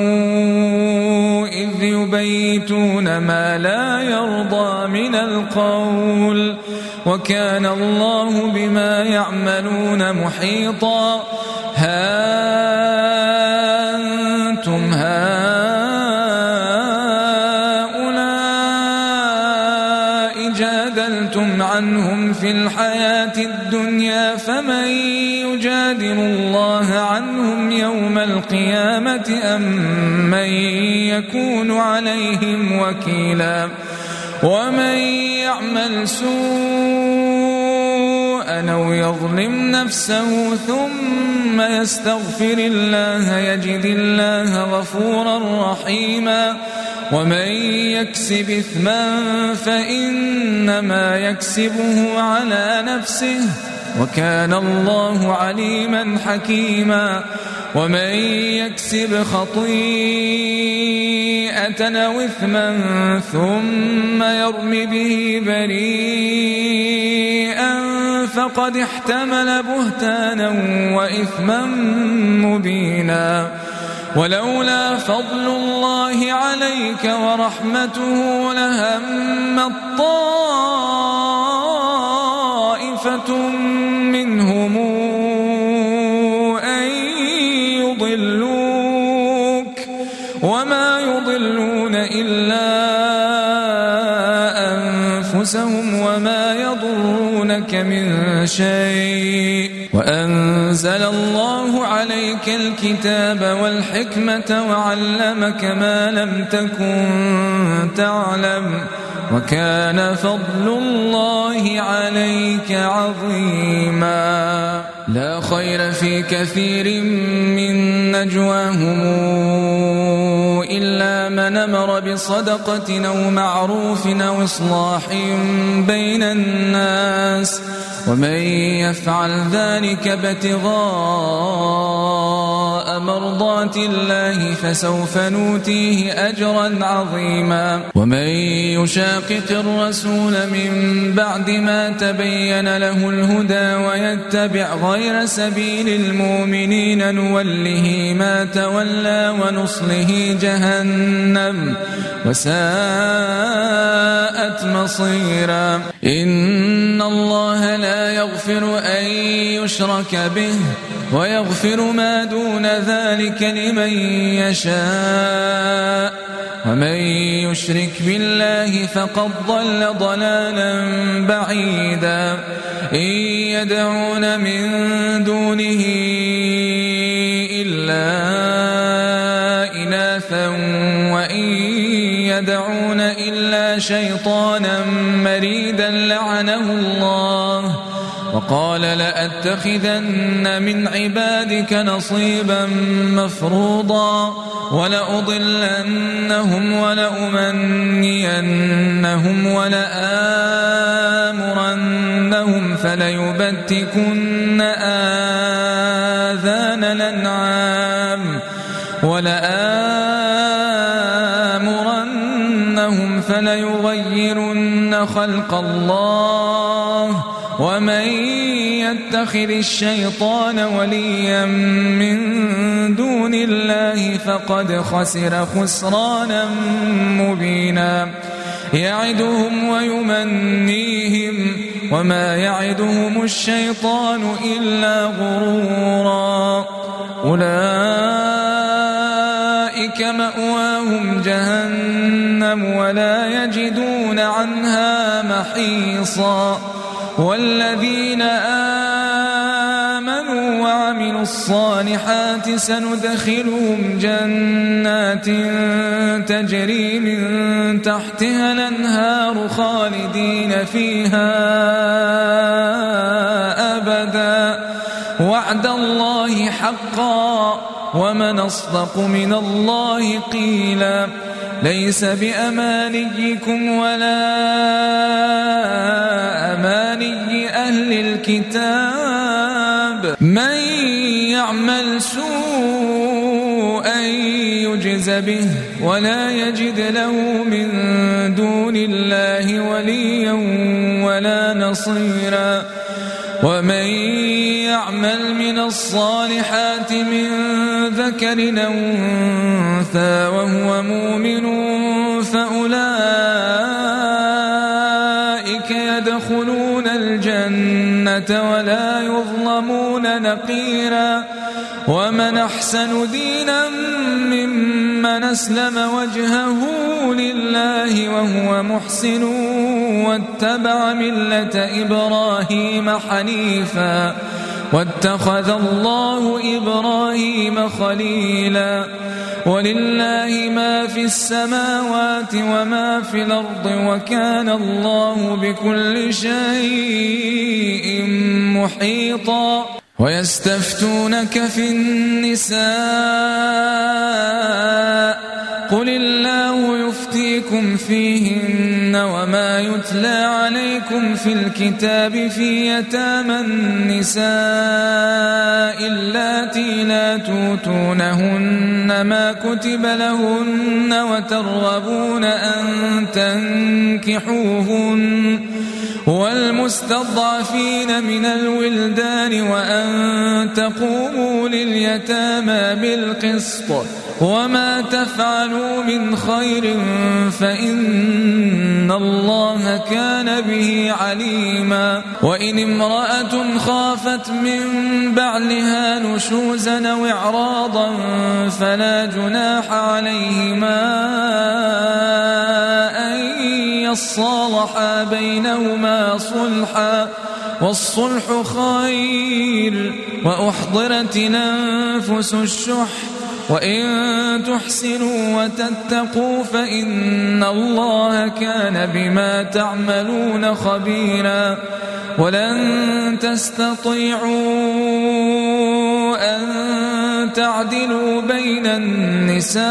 إذ يبيتون ما لا يرضى من القول وكان الله بما يعملون محيطا. ها أنتم هؤلاء جادلتم عنهم في الحياة الدنيا فمن يجادل الله عنهم يوم القيامة أم من يكون عليهم وكيلا. ومن يعمل سوءا أو يظلم نفسه ثم يستغفر الله يجد الله غفورا رحيما. ومن يكسب إثما فإنما يكسبه على نفسه وكان الله عليما حكيما. ومن يكسب خطيئة أو إثما ثم يرم به بريئا فقد احتمل بهتانا وإثما مبينا. ولولا فضل الله عليك ورحمته لهم الطائف أنفسهم وما يضرونك من شيء وأنزل الله عليك الكتاب والحكمة وعلمك ما لم تكن تعلم وكان فضل الله عليك عظيما. لا خير في كثير من نجواهم إلا من أمر بصدقة أو معروف أو إصلاح بين الناس ومن يفعل ذلك ابتغاء مرضات الله فسوف نؤتيه أجرا عظيما. ومن يشاقق الرسول من بعد ما تبين له الهدى ويتبع غير سبيل المؤمنين نوله ما تولى ونصله جهنم وساءت مصيرا. إن الله لا يغفر أن يشرك به ويغفر ما دون ذلك لمن يشاء ومن يشرك بالله فقد ضل ضلالا بعيدا. إن يدعون من دونه إلا إناثا وإن يدعون إلا شيطانا مريدا لعنه الله وقال لأتخذن من عبادك نصيبا مفروضا ولأضلنهم ولأمنينهم ولآمرنهم فليبتكن آذان الأنعام ولآمرنهم فليغيرن خلق الله ومن يتخذ الشيطان وليا من دون الله فقد خسر خسرانا مبينا. يعدهم ويمنيهم وما يعدهم الشيطان إلا غرورا. أولئك مأواهم جهنم ولا يجدون عنها محيصا. والذين آمنوا وعملوا الصالحات سندخلهم جنات تجري من تحتها الأنهار خالدين فيها أبدا وعد الله حقا ومن أصدق من الله قيلا. ليس بأمانيكم ولا أماني أهل الكتاب من يعمل سوءا يجز به ولا يجد له من دون الله وليا ولا نصيرا. ومن يعمل من الصالحات من ذكر أو أنثى وهو مؤمن فأولئك يدخلون الجنة ولا يظلمون نقيرا. ومن أحسن دينا ممن أسلم وجهه لله وهو محسن واتبع ملة إبراهيم حنيفا واتخذ الله إبراهيم خليلا. ولله ما في السماوات وما في الأرض وكان الله بكل شيء محيطا. ويستفتونك في النساء قل الله يفتيكم فيهن وما يتلى عليكم في الكتاب في يتامى النساء اللاتي لا توتونهن ما كتب لهن وترغبون أن تنكحوهن والمستضعفين من الولدان وأن تقوموا لليتامى بالقسط وما تفعلوا من خير فإن الله كان به عليما. وإن امرأة خافت من بعلها نشوزا أو إعراضا فلا جناح عليهما أن صالحا بينهما صلحا والصلح خير وأحضرت الأنفس الشح وإن تحسنوا وتتقوا فإن الله كان بما تعملون خبيرا ولن تستطيعوا أن تعدلوا بين النساء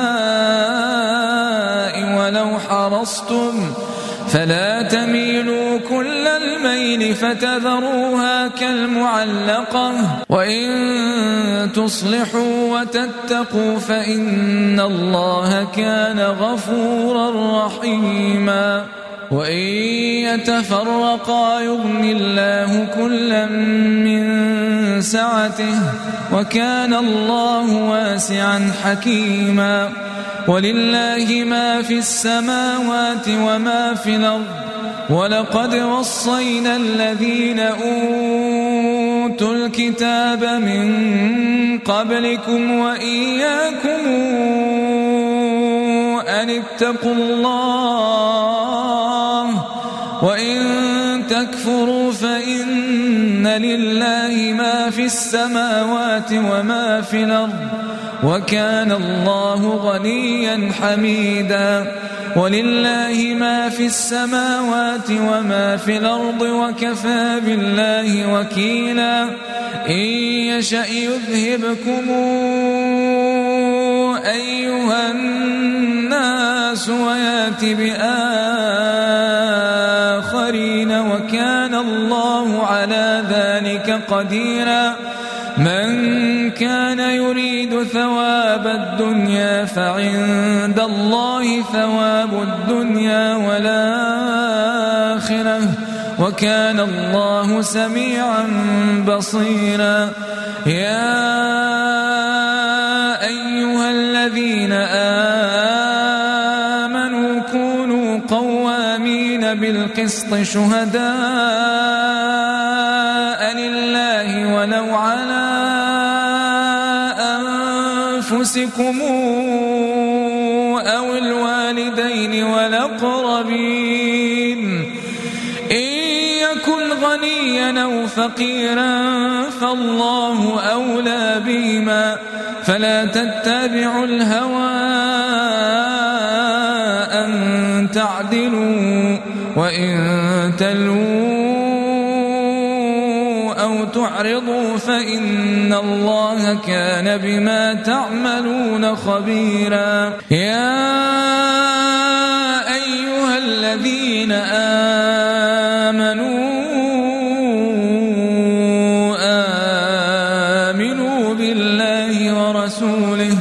ولو حرصتم فلا تميلوا كل الميل فتذروها كالمعلقة وإن تصلحوا وتتقوا فإن الله كان غفورا رحيما وإن يتفرقا يغني الله كلا من سعته وكان الله واسعا حكيما ولله ما في السماوات وما في الأرض ولقد وصينا الذين أوتوا الكتاب من قبلكم وإياكم أن اتقوا الله وإن تكفروا فإن لله ما في السماوات وما في الأرض وكان الله غنيا حميدا ولله ما في السماوات وما في الأرض وكفى بالله وكيلا إن يشأ يذهبكم أيها الناس ويأت بآخرين وكان الله على ذلك قديرا من كان يريد ثواب الدنيا فعند الله ثواب الدنيا والآخرة وكان الله سميعا بصيرا يا أيها الذين آمنوا كونوا قوامين بالقسط شهداء لله ولو على أنفسكم أو الوالدين والأقربين إن يكن غنيا أو فقيرا فالله أولى بهما فلا تتبعوا الهوى أن تعدلوا وإن تلووا أو تعرضوا فإن الله كان بما تعملون خبيرا يا أيها الذين آمنوا آمنوا بالله ورسوله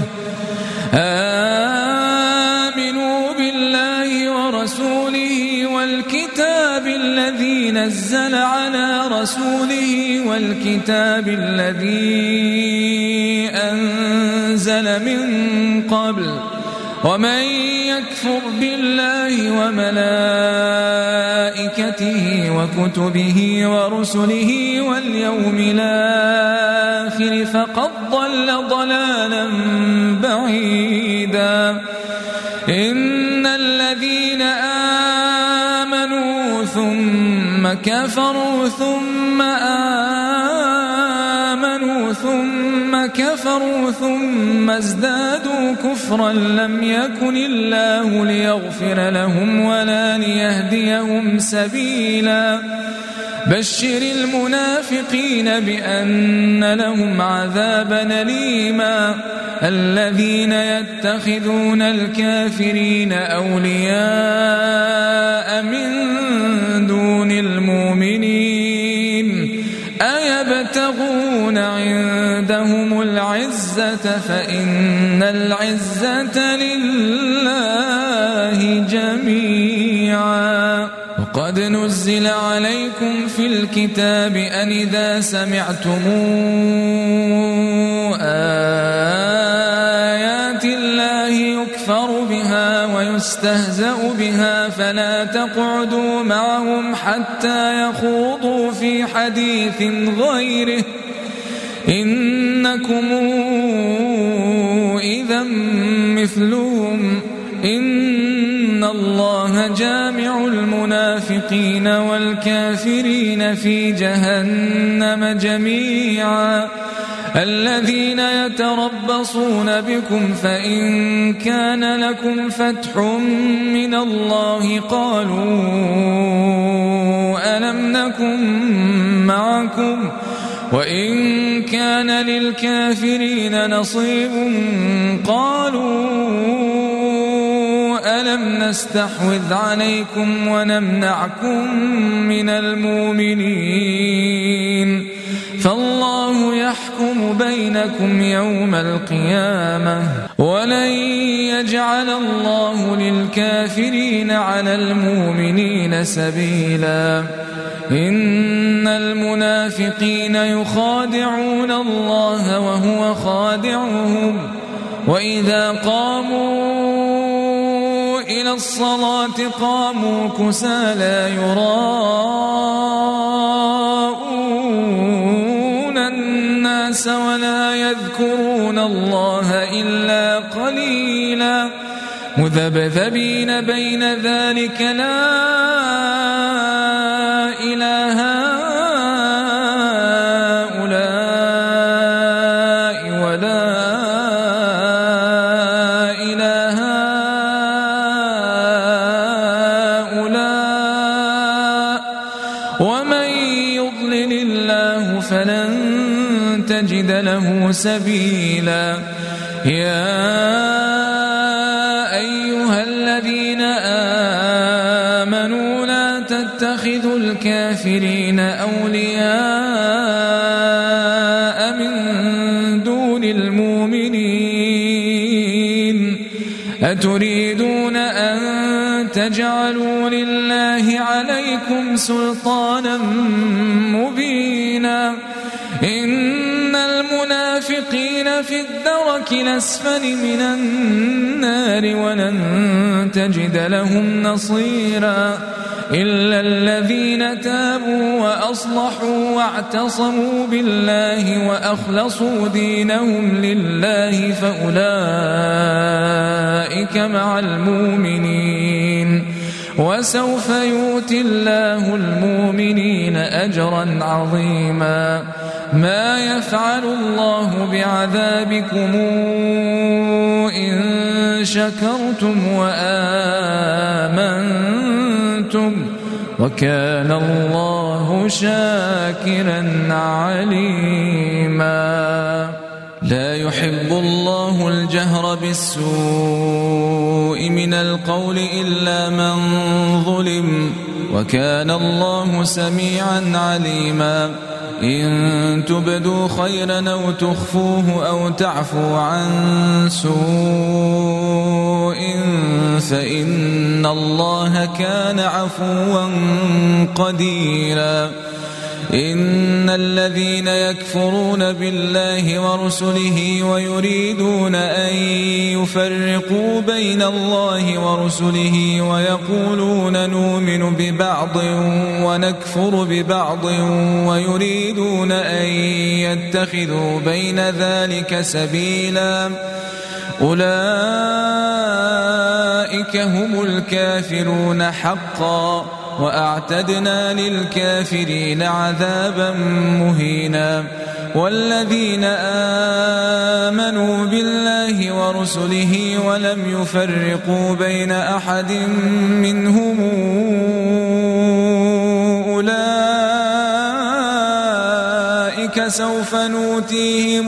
آمنوا بالله ورسوله والكتاب الذي نزل على رسوله والكتاب الذي أنزل من قبل ومن يكفر بالله وملائكته وكتبه ورسله واليوم الآخر فقد ضل ضلالا بعيدا إن الذين آمنوا ثم كفروا ثم آمنوا ثم كفروا ثم ازدادوا كفرا لم يكن الله ليغفر لهم ولا ليهديهم سبيلا بشر المنافقين بأن لهم عذابا أليما الذين يتخذون الكافرين أولياء من دون المؤمنين أيبتغون عندهم العزة فإن العزة لله جميعا وقد نزل عليكم في الكتاب أن إذا سمعتم آيات الله يكفر بها ويستهزأ بها فلا تقعدوا معهم حتى يخوضوا في حديث غيره إنكم إذا مثلهم إن إن الله جامع المنافقين والكافرين في جهنم جميعا الذين يتربصون بكم فإن كان لكم فتح من الله قالوا ألم نكن معكم وإن كان للكافرين نصيب قالوا ألم نستحوذ عليكم ونمنعكم من المؤمنين فالله يحكم بينكم يوم القيامة ولن يجعل الله للكافرين على المؤمنين سبيلا إن المنافقين يخادعون الله وهو خادعهم وإذا قاموا إلى الصلاة قاموا كسالى يراءون الناس ولا يذكرون الله إلا قليلا مذبذبين بين ذلك لا إله هؤلاء ولا إله هؤلاء ومن يضلل الله فلن تجد له سبيلا يا أيها الذين آمنوا لا تتخذوا الكافرين أولياء من دون المؤمنين أتريدون أن تجعلوا لله عليكم سلطانا مبينا إن المنافقين في الدرك الأسفل من النار ولن تجد لهم نصيرا إلا الذين تابوا وأصلحوا واعتصموا بالله وأخلصوا دينهم لله فأولئك مع المؤمنين وسوف يؤتي الله المؤمنين أجرا عظيما ما يفعل الله بعذابكم إن شكرتم وآمنتم وكان الله شاكرا عليما لا يحب الله الجهر بالسوء من القول إلا من ظلم وكان الله سميعا عليما إن تبدوا خيرا أو تخفوه أو تعفوا عن سوء فإن الله كان عفوا قديرا إن الذين يكفرون بالله ورسله ويريدون أن يفرقوا بين الله ورسله ويقولون نؤمن ببعض ونكفر ببعض ويريدون أن يتخذوا بين ذلك سبيلا أولئك هم الكافرون حقا وأعتدنا للكافرين عذابا مهينا والذين آمنوا بالله ورسله ولم يفرقوا بين أحد منهم أولئك سوف نؤتيهم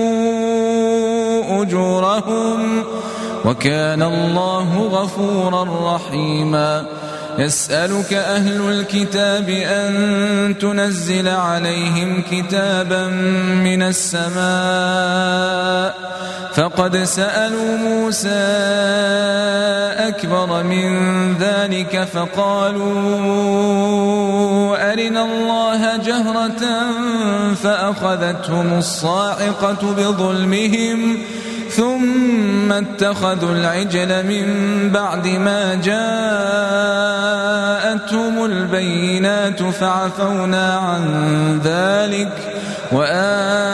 أجورهم وكان الله غفورا رحيما يسألك أهل الكتاب أن تنزل عليهم كتابا من السماء فقد سألوا موسى أكبر من ذلك فقالوا أرنا الله جهرة فأخذتهم الصاعقة بظلمهم ثم اتخذوا العجل من بعد ما جاءتهم البينات فعفونا عن ذلك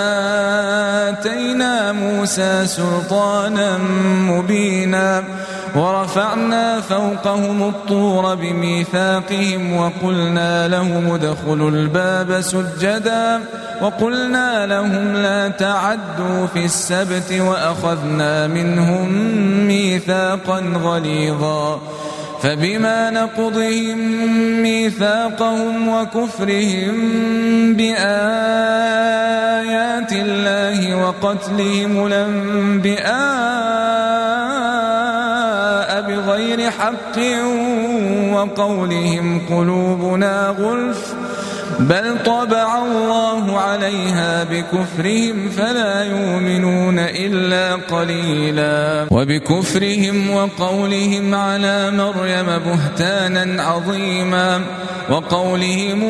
وآتينا موسى سلطانا مبينا ورفعنا فوقهم الطور بميثاقهم وقلنا لهم ادخلوا الباب سجدا وقلنا لهم لا تعدوا في السبت وأخذنا منهم ميثاقا غليظا فبما نقضهم ميثاقهم وكفرهم بآيات الله وقتلهم الأنبياء بغير حق وقولهم قلوبنا غلف بل طبع الله عليها بكفرهم فلا يؤمنون إلا قليلا وبكفرهم وقولهم على مريم بهتانا عظيما وقولهم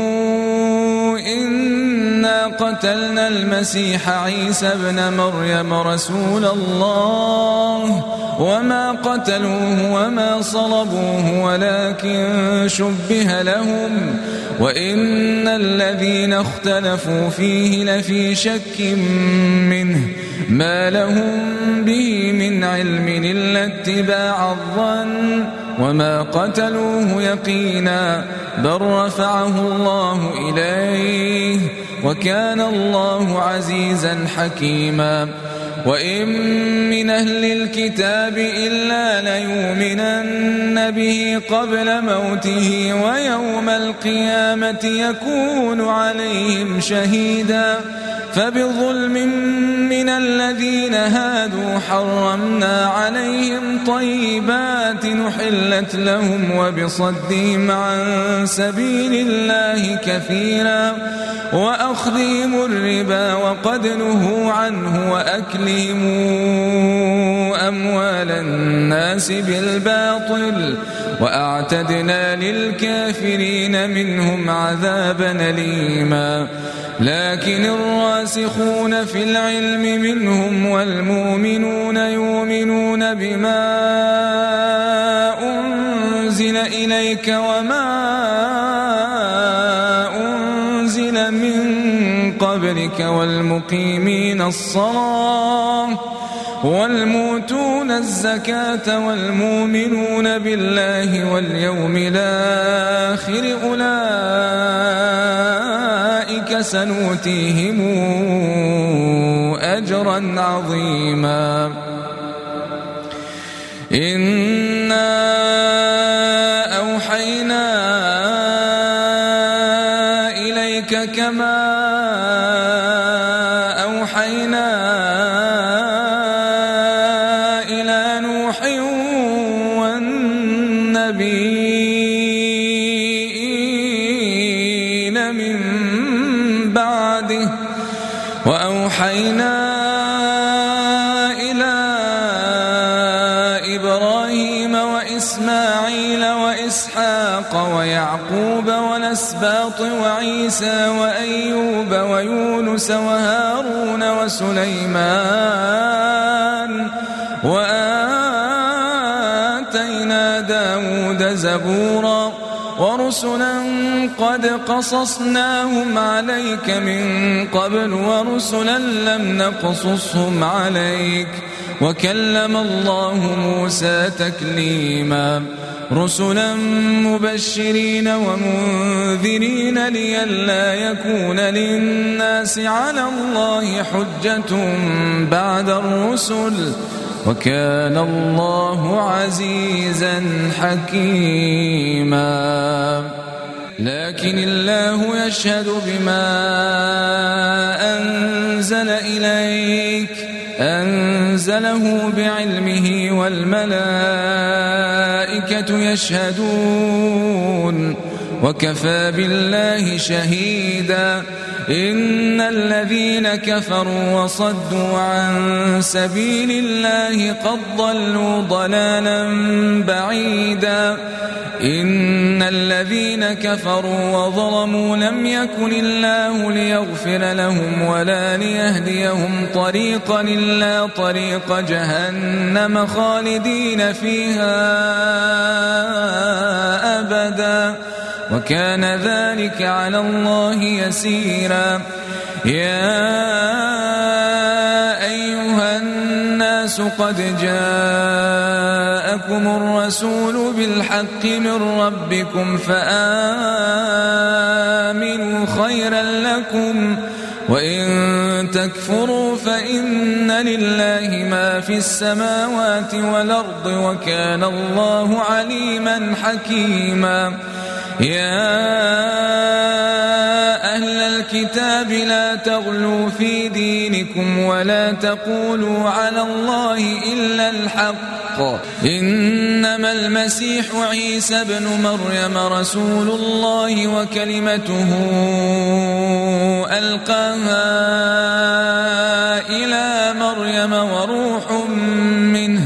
إنا قتلنا المسيح عيسى ابن مريم رسول الله وما قتلوه وما صلبوه ولكن شبه لهم وإن الذين اختلفوا فيه لفي شك منه ما لهم به من علم إلا اتباع الظن وما قتلوه يقينا بل رفعه الله إليه وكان الله عزيزا حكيما وإن من أهل الكتاب إلا ليؤمنن به قبل موته ويوم القيامة يكون عليهم شهيدا فبظلم من الذين هادوا حرمنا عليهم طيبات نحلت لهم وبصدهم عن سبيل الله كثيرا وأخذهم الربا وقد نهوا عنه وأكلهم أموال الناس بالباطل وأعتدنا للكافرين منهم عذابا أليما لكن الراسخون في العلم منهم والمؤمنون يؤمنون بما أنزل إليك وما أنزل من قبلك والمقيمين الصلاة والموتون الزكاة والمؤمنون بالله واليوم الآخر أولئك سنؤتيهم أجرا عظيما إنا أوحينا إليك كما أوحينا إلى نوح والنبيين من بعده وأوحينا إلى إبراهيم وإسماعيل وإسحاق ويعقوب والأسباط وعيسى وأيوب ويونس وهارون وسليمان وآتينا داود زبورا ورسلا قد قصصناهم عليك من قبل ورسلا لم نقصصهم عليك وكلم الله موسى تكليما رسلا مبشرين ومنذرين لئلا يكون للناس على الله حجة بعد الرسل وكان الله عزيزا حكيما لكن الله يشهد بما أنزل إليك أنزله بعلمه والملائكة يشهدون وكفى بالله شهيدا إن الذين كفروا وصدوا عن سبيل الله قد ضلوا ضلالا بعيدا إن الذين كفروا وظلموا لم يكن الله ليغفر لهم ولا ليهديهم طريقا إلا طريق جهنم خالدين فيها أبدا وكان ذلك على الله يسيرا يا أيها الناس الناس قد جاءكم الرسول بالحق من ربكم فآمنوا خيرا لكم وإن تكفروا فإن لله ما في السماوات والأرض وكان الله عليما حكيما. يا أهل الكتاب لا تغلوا في دينكم ولا تقولوا على الله إلا الحق إنما المسيح عيسى بن مريم رسول الله وكلمته ألقاها إلى مريم وروح منه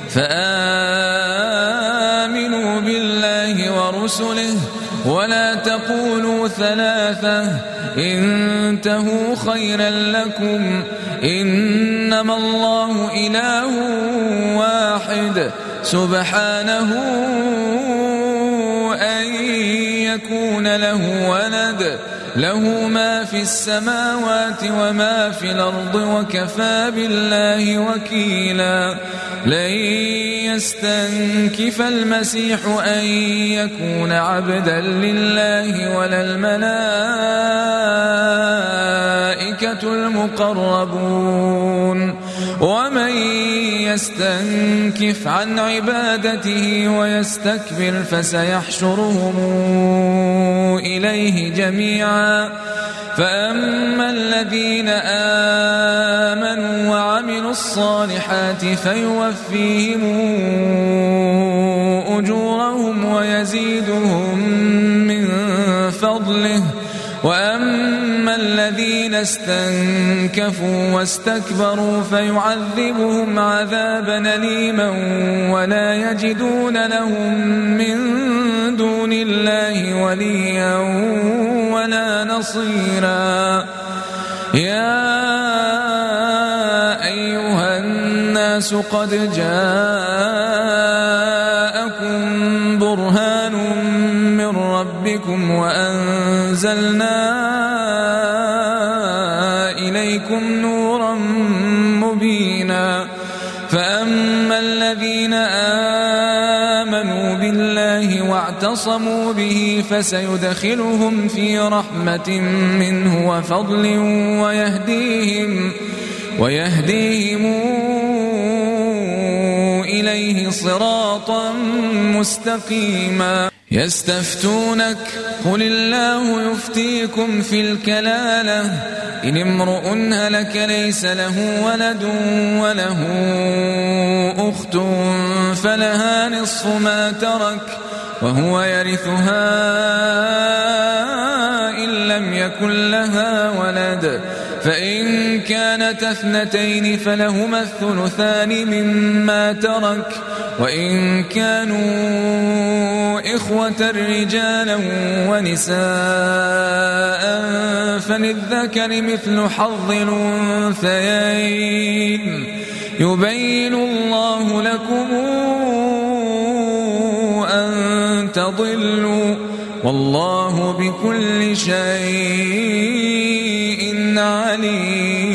فآمنوا بالله ورسله ولا تقولوا ثلاثة انتهوا خيرا لكم إنما الله إله واحد سبحانه أن يكون له ولد له ما في السماوات وما في الأرض وكفى بالله وكيلا. لن يستنكف المسيح أن يكون عبدا لله ولا الملائكة المقربون ومن يستنكف عن عبادته ويستكبر فسيحشرهم إليه جميعا. فأما الذين آمنوا وعملوا الصالحات فيوفيهم أجورهم ويزيدهم من فضله وأما الذين استنكفوا واستكبروا فيعذبهم عذابا أليما ولا يجدون لهم من دون الله وليا ولا نصيرا. يا أيها الناس قد جاءكم برهان من ربكم وأنزلنا إليكم نورا مبينا. فأما الذين آمنوا بالله واعتصموا به فسيدخلهم في رحمة منه وفضل ويهديهم ويهديهم إليه صراطا مستقيما. يستفتونك قل الله يفتيكم في الكلالة إن امرؤ هلك ليس له ولد وله أخت فلها نصف ما ترك وهو يرثها إن لم يكن لها ولد فإن كانت اثنتين فلهما الثلثان مما ترك وإن كانوا إخوة رجالا ونساء فللذكر مثل حظ الأنثيين يبين الله لكم أن تضلوا والله بكل شيء عليم.